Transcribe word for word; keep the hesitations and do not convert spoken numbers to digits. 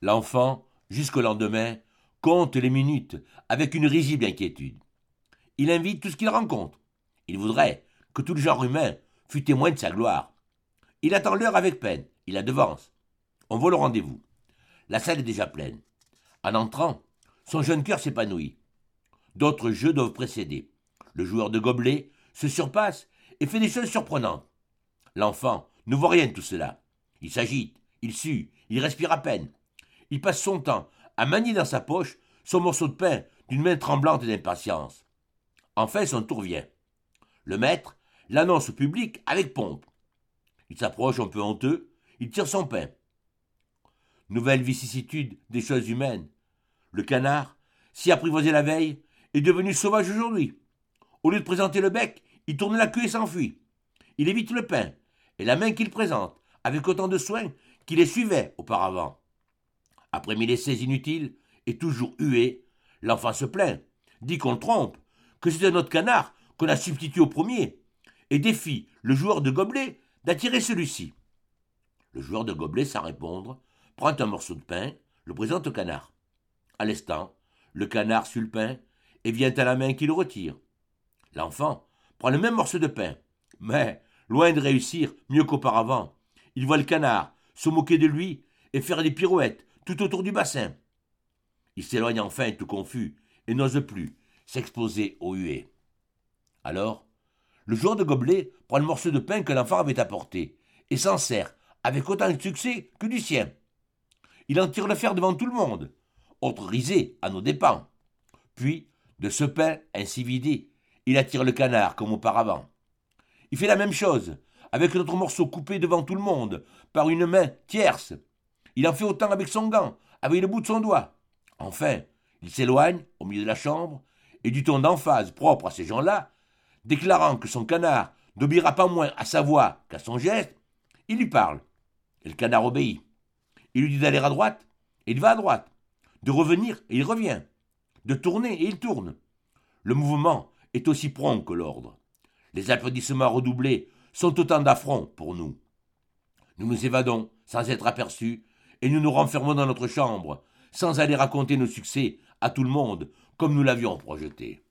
L'enfant, jusqu'au lendemain, compte les minutes avec une risible inquiétude. Il invite tout ce qu'il rencontre. Il voudrait que tout le genre humain fût témoin de sa gloire. Il attend l'heure avec peine, il la devance. On vole au rendez-vous. La salle est déjà pleine. En entrant, son jeune cœur s'épanouit. D'autres jeux doivent précéder. Le joueur de gobelets se surpasse et fait des choses surprenantes. L'enfant ne voit rien de tout cela. Il s'agite, il sue, il respire à peine. Il passe son temps à manier dans sa poche son morceau de pain d'une main tremblante d'impatience. Enfin, son tour vient. Le maître l'annonce au public avec pompe. Il s'approche un peu honteux, il tire son pain. Nouvelle vicissitude des choses humaines. Le canard, si apprivoisé la veille, est devenu sauvage aujourd'hui. Au lieu de présenter le bec, il tourne la queue et s'enfuit. Il évite le pain et la main qu'il présente, avec autant de soin qu'il les suivait auparavant. Après mille essais inutiles et toujours hués, l'enfant se plaint, dit qu'on le trompe, que c'est un autre canard qu'on a substitué au premier, et défie le joueur de gobelet d'attirer celui-ci. Le joueur de gobelet, sans répondre, prend un morceau de pain, le présente au canard. À l'instant, le canard suit le pain et vient à la main qui le retire. L'enfant prend le même morceau de pain, mais, loin de réussir mieux qu'auparavant, il voit le canard se moquer de lui et faire des pirouettes tout autour du bassin. Il s'éloigne enfin tout confus et n'ose plus s'exposer aux huées. Alors, le joueur de gobelet prend le morceau de pain que l'enfant avait apporté et s'en sert avec autant de succès que du sien. Il en tire le fer devant tout le monde, autre risée à nos dépens. Puis, de ce pain ainsi vidé, il attire le canard comme auparavant. Il fait la même chose avec un autre morceau coupé devant tout le monde par une main tierce. Il en fait autant avec son gant, avec le bout de son doigt. Enfin, il s'éloigne au milieu de la chambre et du ton d'emphase propre à ces gens-là, déclarant que son canard n'obéira pas moins à sa voix qu'à son geste, il lui parle. Et le canard obéit. Il lui dit d'aller à droite, et il va à droite, de revenir, et il revient, de tourner, et il tourne. Le mouvement est aussi prompt que l'ordre. Les applaudissements redoublés sont autant d'affronts pour nous. Nous nous évadons sans être aperçus, et nous nous renfermons dans notre chambre, sans aller raconter nos succès à tout le monde, comme nous l'avions projeté.